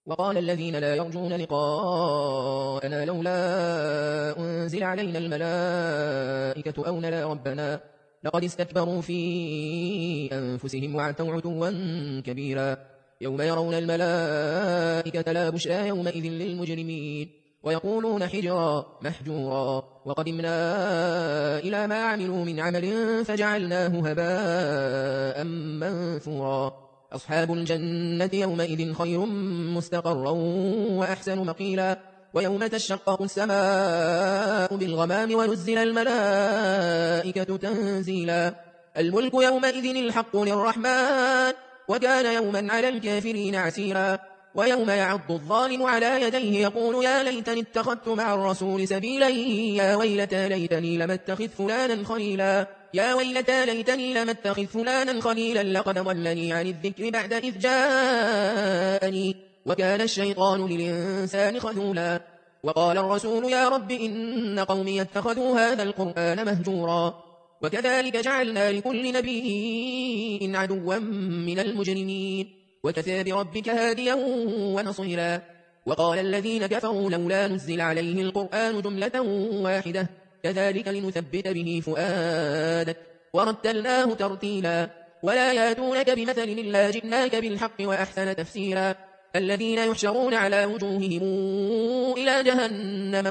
وقال الذين لا يرجون لقاءنا لولا أنزل علينا الملائكة أو نرى ربنا لقد استكبروا في أنفسهم وعتوا عتوا كبيرا يوم يرون الملائكة لا بشرى يومئذ للمجرمين ويقولون حجرا محجورا وقدمنا إلى ما عملوا من عمل فجعلناه هباء منثورا أصحاب الجنة يومئذ خير مستقرا وأحسن مقيلا ويوم تشقق السماء بالغمام ونزل الملائكة تنزيلا الملك يومئذ الحق للرحمن وكان يوما على الكافرين عسيرا ويوم يعض الظالم على يديه يقول يا ليتني اتخذت مع الرسول سبيلا يا ويلتى ليتني لم اتخذ فلانا خليلا يا ويلتى ليتني لم اتخذ فلانا خليلا لقد ضلني عن الذكر بعد إذ جاءني وكان الشيطان للإنسان خذولا وقال الرسول يا رب إن قومي اتخذوا هذا القرآن مهجورا وكذلك جعلنا لكل نبي عدوا من المجرمين وكفى بربك هاديا ونصيرا وقال الذين كفروا لولا نزل عليه القرآن جملة واحدة كذلك لنثبت به فؤادك ورتلناه ترتيلا ولا ياتونك بمثل إلا جئناك بالحق وأحسن تفسيرا الذين يحشرون على وجوههم إلى جهنم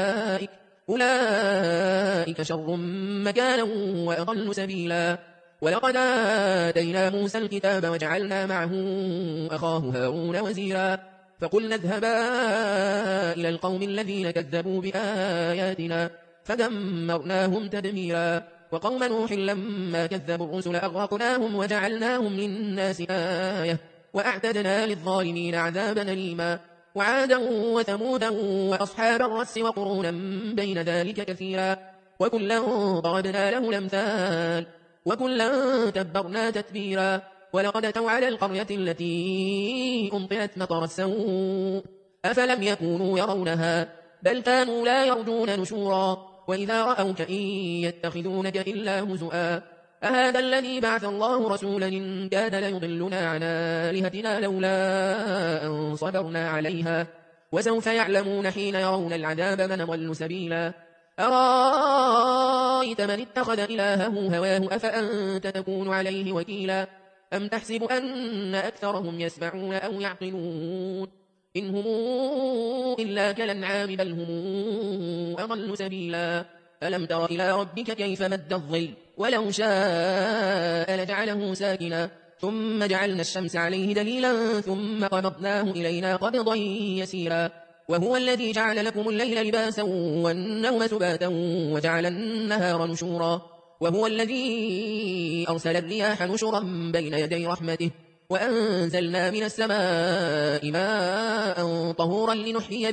أولئك شر مكانا وأضل سبيلا ولقد آتينا موسى الكتاب وجعلنا معه أخاه هارون وزيرا فقلنا اذهبا إلى القوم الذين كذبوا بآياتنا فدمرناهم تدميرا وقوم نوح لما كذبوا الرسل أغرقناهم وجعلناهم للناس آية وأعتدنا للظالمين عذابا أليما وعادا وثمودا وأصحاب الرس وقرونا بين ذلك كثيرا وكلا ضربنا له الأمثال وكلا تبرنا تتبيرا ولقد أتوا على القرية التي أمطرت مطر السوء أفلم يكونوا يرونها بل كانوا لا يرجون نشورا وإذا رأوك إن يتخذونك إلا هزؤا أهذا الذي بعث الله رسولا إن كاد ليضلنا عن آلهتنا لولا أن صبرنا عليها وسوف يعلمون حين يرون العذاب من ضل سبيلا أرأيت من اتخذ إلهه هواه أفأنت تكون عليه وكيلا أم تحسب أن أكثرهم يسمعون أو يعقلون إن هم إلا كالأنعام بل هم أضل سبيلا ألم تر إلى ربك كيف مد الظل ولو شاء لجعله ساكنا ثم جعلنا الشمس عليه دليلا ثم قبضناه إلينا قبضا يسيرا وهو الذي جعل لكم الليل لباسا والنوم سباتا وجعل النهار نشورا وهو الذي أرسل الرياح نشرا بين يدي رحمته وأنزلنا من السماء ماء طهورا لنحيي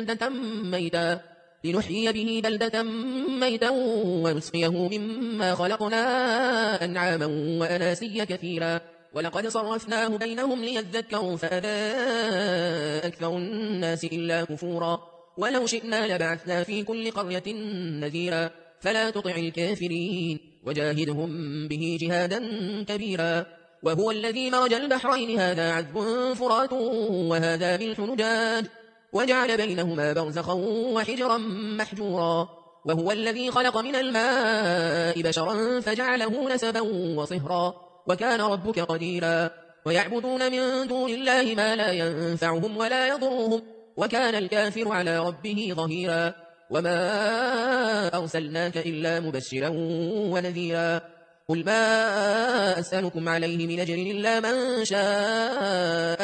به بلدة ميتا ونسقيه مما خلقنا أنعاما وأناسيا كثيرا ولقد صرفناه بينهم ليذكروا فأبى أكثر الناس إلا كفورا ولو شئنا لبعثنا في كل قرية نذيرا فلا تطع الكافرين وجاهدهم به جهادا كبيرا وهو الذي مرج البحرين هذا عذب فرات وهذا ملح نجاج وجعل بينهما برزخا وحجرا محجورا وهو الذي خلق من الماء بشرا فجعله نسبا وصهرا وكان ربك قديرا ويعبدون من دون الله ما لا ينفعهم ولا يضرهم وكان الكافر على ربه ظهيرا وما أرسلناك إلا مبشرا ونذيرا قل ما أسألكم عليه من أجر إلا من شاء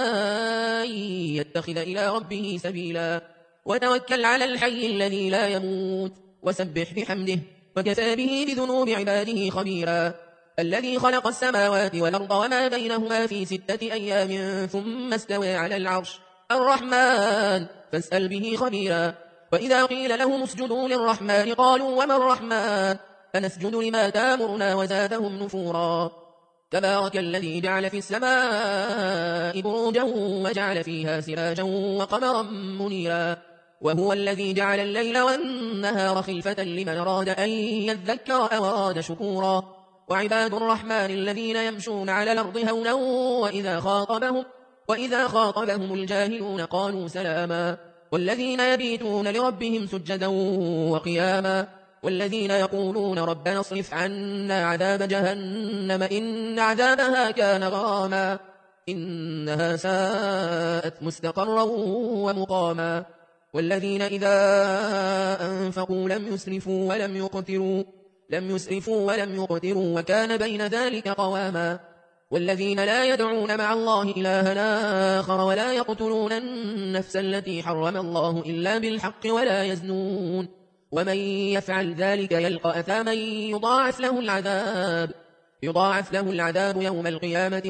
يتخذ إلى ربه سبيلا وتوكل على الحي الذي لا يموت وسبح بحمده وكفى به بذنوب عباده خبيرا الذي خلق السماوات والأرض وما بينهما في 6 أيام ثم استوى على العرش الرحمن فاسأل به خبيرا وإذا قيل لهم اسجدوا للرحمن قالوا وما الرحمن فنسجد لما تامرنا وزادهم نفورا تبارك الذي جعل في السماء بروجا وجعل فيها سراجا وقمرا منيرا وهو الذي جعل الليل والنهار خلفة لمن أراد أن يذكر أو أراد شكورا وعباد الرحمن الذين يمشون على الأرض هونا وإذا خاطبهم الجاهلون قالوا سلاما والذين يبيتون لربهم سجدا وقياما والذين يقولون ربنا اصرف عنا عذاب جهنم إن عذابها كان غراما إنها ساءت مستقرا ومقاما والذين إذا أنفقوا لم يسرفوا ولم يقتروا وكان بين ذلك قواما والذين لا يدعون مع الله إلها آخر ولا يقتلون النفس التي حرم الله إلا بالحق ولا يزنون ومن يفعل ذلك يلقى أثاما يضاعف له العذاب يوم القيامة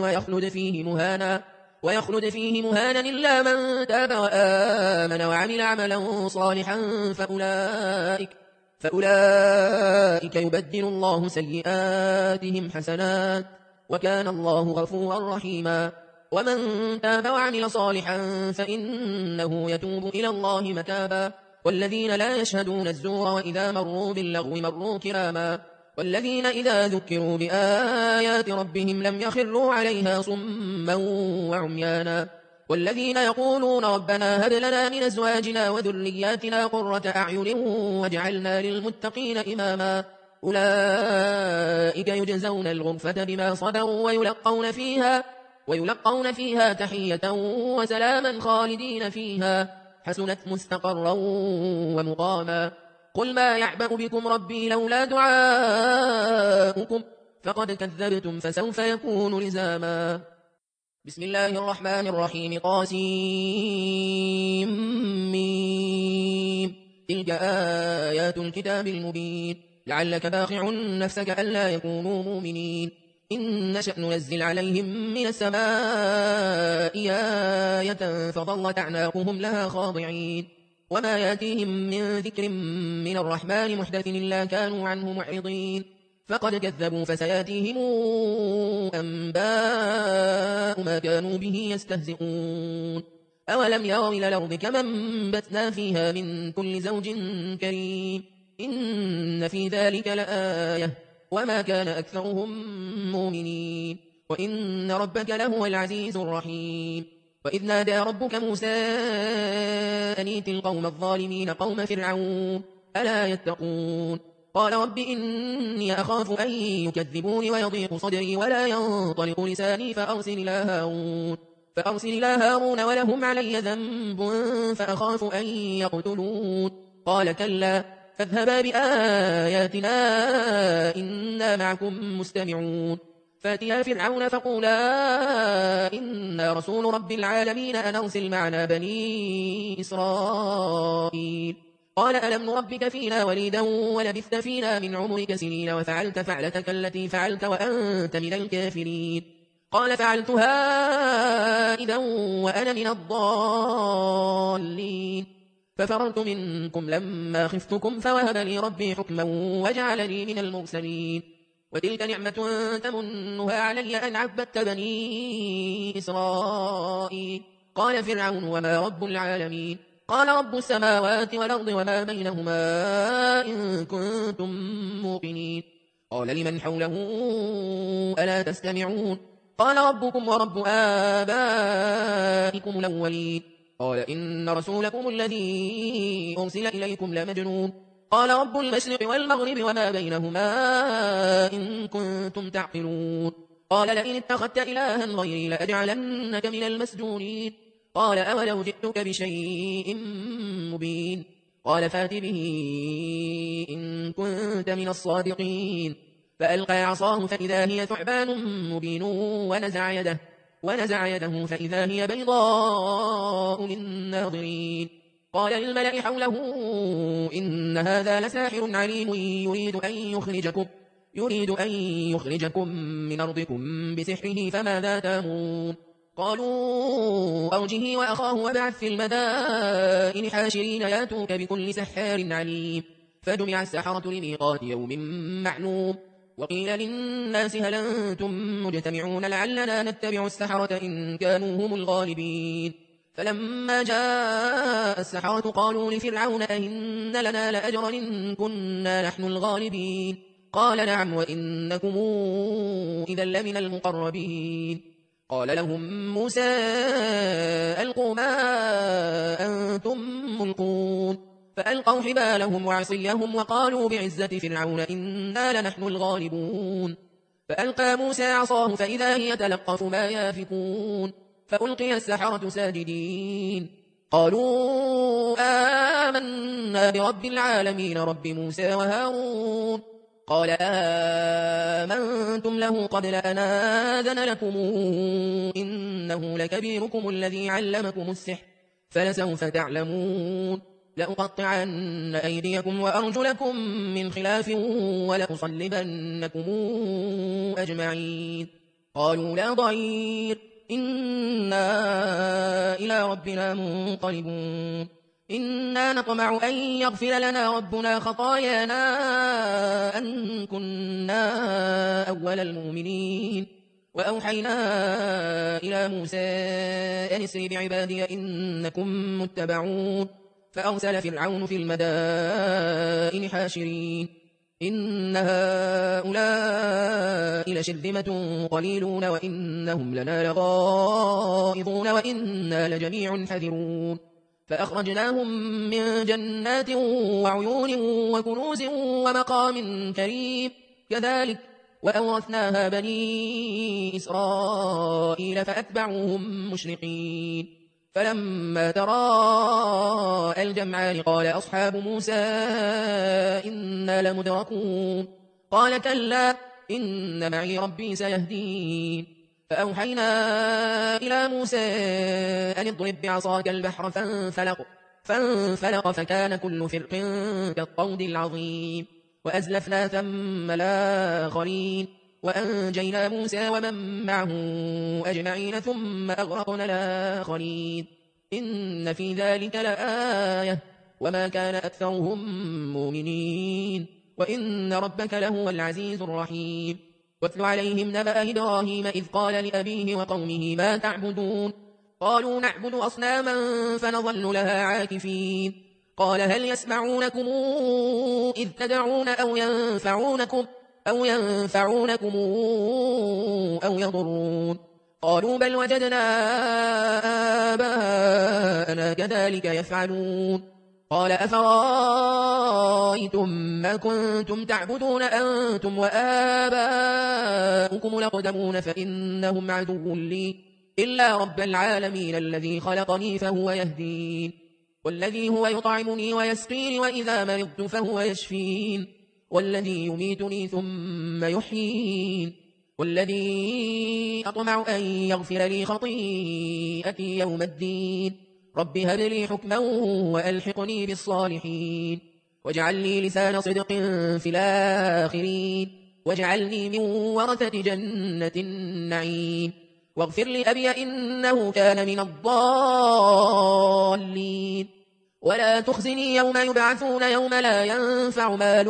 ويخلد فيه مهانا إلا من تاب وآمن وعمل عملا صالحا فأولئك يبدل الله سيئاتهم حسنات وكان الله غفورا رحيما ومن تاب وعمل صالحا فإنه يتوب إلى الله متابا والذين لا يشهدون الزور وإذا مروا باللغو مروا كراما والذين إذا ذكروا بآيات ربهم لم يخروا عليها صما وعميانا والذين يقولون ربنا هب لنا من أزواجنا وذرياتنا قرة أعين واجعلنا للمتقين إماما أولئك يجزون الغرفة بما صبروا ويلقون فيها تحية وسلاما خالدين فيها حسنت مستقرا ومقاما قل ما يعبأ بكم ربي لولا دعاؤكم فقد كذبتم فسوف يكون لزاما بسم الله الرحمن الرحيم طاسيم تلك آيات الكتاب المبين لعلك باخع نفسك ألا يكونوا مؤمنين إن نشأ ننزل عليهم من السماء آية فظلت أعناقهم لها خاضعين وما ياتيهم من ذكر من الرحمن محدث إلا كانوا عنه معرضين فقد كذبوا فسياتيهم أنباء ما كانوا به يستهزئون أولم يروا إلى الأرض كما أنبتنا فيها من كل زوج كريم إن في ذلك لآية وما كان أكثرهم مؤمنين وإن ربك لهو العزيز الرحيم وإذ نادى ربك موسى أن ائت القوم الظالمين قوم فرعون ألا يتقون قال رب إني أخاف أن يكذبون ويضيق صدري ولا ينطلق لساني فأرسل إلى هارون ولهم علي ذنب فأخاف أن يقتلون قال كلا فاذهبا بآياتنا إنا معكم مستمعون فاتيا فرعون فقولا إنا رسول رب العالمين أن أرسل معنا بني إسرائيل قال ألم نربك فينا وليدا ولبثت فينا من عمرك سنين وفعلت فعلتك التي فعلت وأنت من الكافرين قال فعلتها إذا وأنا من الضالين ففررت منكم لما خفتكم فوهب لي ربي حكما وجعلني من المرسلين وتلك نعمة تمنها علي أن عبدت بني إسرائيل قال فرعون وما رب العالمين قال رب السماوات والأرض وما بينهما إن كنتم موقنين قال لمن حوله ألا تستمعون قال ربكم ورب آبائكم الأولين قال إن رسولكم الذي أرسل إليكم لمجنون قال رب المشرق والمغرب وما بينهما إن كنتم تعقلون قال لئن اتخذت إلها غيري لأجعلنك من المسجونين قال أولو جئتك بشيء مبين قال فات به إن كنت من الصادقين فألقى عصاه فإذا هي ثعبان مبين ونزع يده فإذا هي بيضاء للناظرين قال للملأ حوله إن هذا لساحر عليم يريد أن يخرجكم من أرضكم بسحره فماذا تأمرون قالوا أرجه وأخاه وابعث في المدائن حاشرين ياتوك بكل سحار عليم فجمع السحرة لميقات يوم معلوم وقيل للناس هل أنتم مجتمعون لعلنا نتبع السحرة إن كانوا هم الغالبين فلما جاء السحرة قالوا لفرعون أئن لنا لأجرا إن كنا نحن الغالبين قال نعم وإنكم إذا لمن المقربين قال لهم موسى ألقوا ما أنتم ملقون فألقوا حبالهم وعصيهم وقالوا بعزة فرعون إنا لنحن الغالبون فألقى موسى عصاه فإذا هي تلقف ما يافكون فألقي السحرة ساجدين قالوا آمنا برب العالمين رب موسى وهارون قال آمنتم له قبل أن آذن لكم إنه لكبيركم الذي علمكم السحر فلسوف تعلمون لأقطعن أيديكم وأرجلكم من خلاف ولأصلبنكم أجمعين قالوا لا ضير إنا إلى ربنا منقلبون إنا نطمع أن يغفر لنا ربنا خطايانا أن كنا أول المؤمنين وأوحينا إلى موسى أن اسر بعبادي إنكم متبعون فأرسل فرعون في المدائن حاشرين إن هؤلاء لشرذمة قليلون وإنهم لنا لغائظون وإنا لجميع حذرون فأخرجناهم من جنات وعيون وكنوز ومقام كريم كذلك وأورثناها بني إسرائيل فأتبعوهم مشرقين فلما تراءى الجمعان قال أصحاب موسى إنا لمدركون قال كلا إن معي ربي سيهدين فأوحينا إلى موسى أن اضرب بعصاك البحر فانفلق فكان كل فرق كالطود العظيم وأزلفنا ثم الآخرين وأنجينا موسى ومن معه أجمعين ثم أغرقنا الآخرين إن في ذلك لآية وما كان أكثرهم مؤمنين وإن ربك لهو العزيز الرحيم واتل عليهم نبأ إبراهيم إذ قال لأبيه وقومه ما تعبدون قالوا نعبد أصناما فنظل لها عاكفين قال هل يسمعونكم إذ تدعون أو ينفعونكم أو يضرون قالوا بل وجدنا آباءنا كذلك يفعلون قال أفرأيتم ما كنتم تعبدون أنتم وآباؤكم الأقدمون فإنهم عدو لي إلا رب العالمين الذي خلقني فهو يهدين والذي هو يطعمني ويسقين وإذا مرضت فهو يشفين والذي يميتني ثم يحيين والذي أطمع أن يغفر لي خطيئتي يوم الدين رب هب لي حكما وألحقني بالصالحين واجعل لي لسان صدق في الآخرين واجعلني من ورثة جنة النعيم واغفر لأبي إنه كان من الضالين ولا تخزني يوم يبعثون يوم لا ينفع مال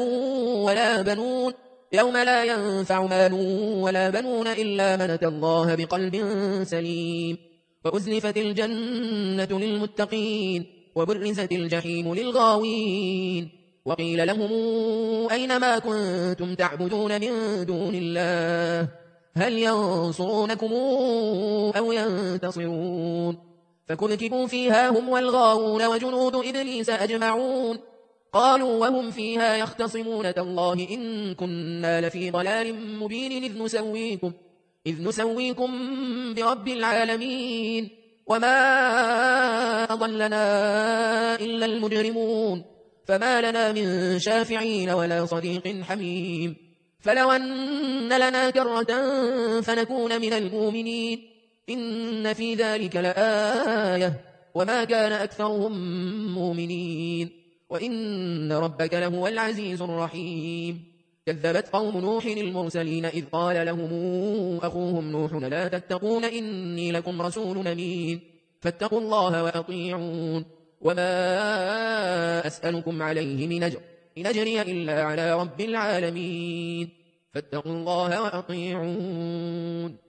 ولا بنون إلا من أتى الله بقلب سليم وأزلفت الجنة للمتقين وبرزت الجحيم للغاوين وقيل لهم أين ما كنتم تعبدون من دون الله هل ينصرونكم أو ينتصرون فكبكبوا فيها هم والغاوون وجنود إبليس أجمعون قالوا وهم فيها يختصمون تالله إن كنا لفي ضلال مبين إذ نسويكم برب العالمين وما أضلنا إلا المجرمون فما لنا من شافعين ولا صديق حميم فلو أن لنا كرة فنكون من المؤمنين إن في ذلك لآية وما كان أكثرهم مؤمنين وإن ربك لهو العزيز الرحيم كذبت قوم نوح المرسلين إذ قال لهم أخوهم نوح لا تتقون إني لكم رسول أمين فاتقوا الله وأطيعون وما أسألكم عليه من أجر إن أجري إلا على رب العالمين فاتقوا الله وأطيعون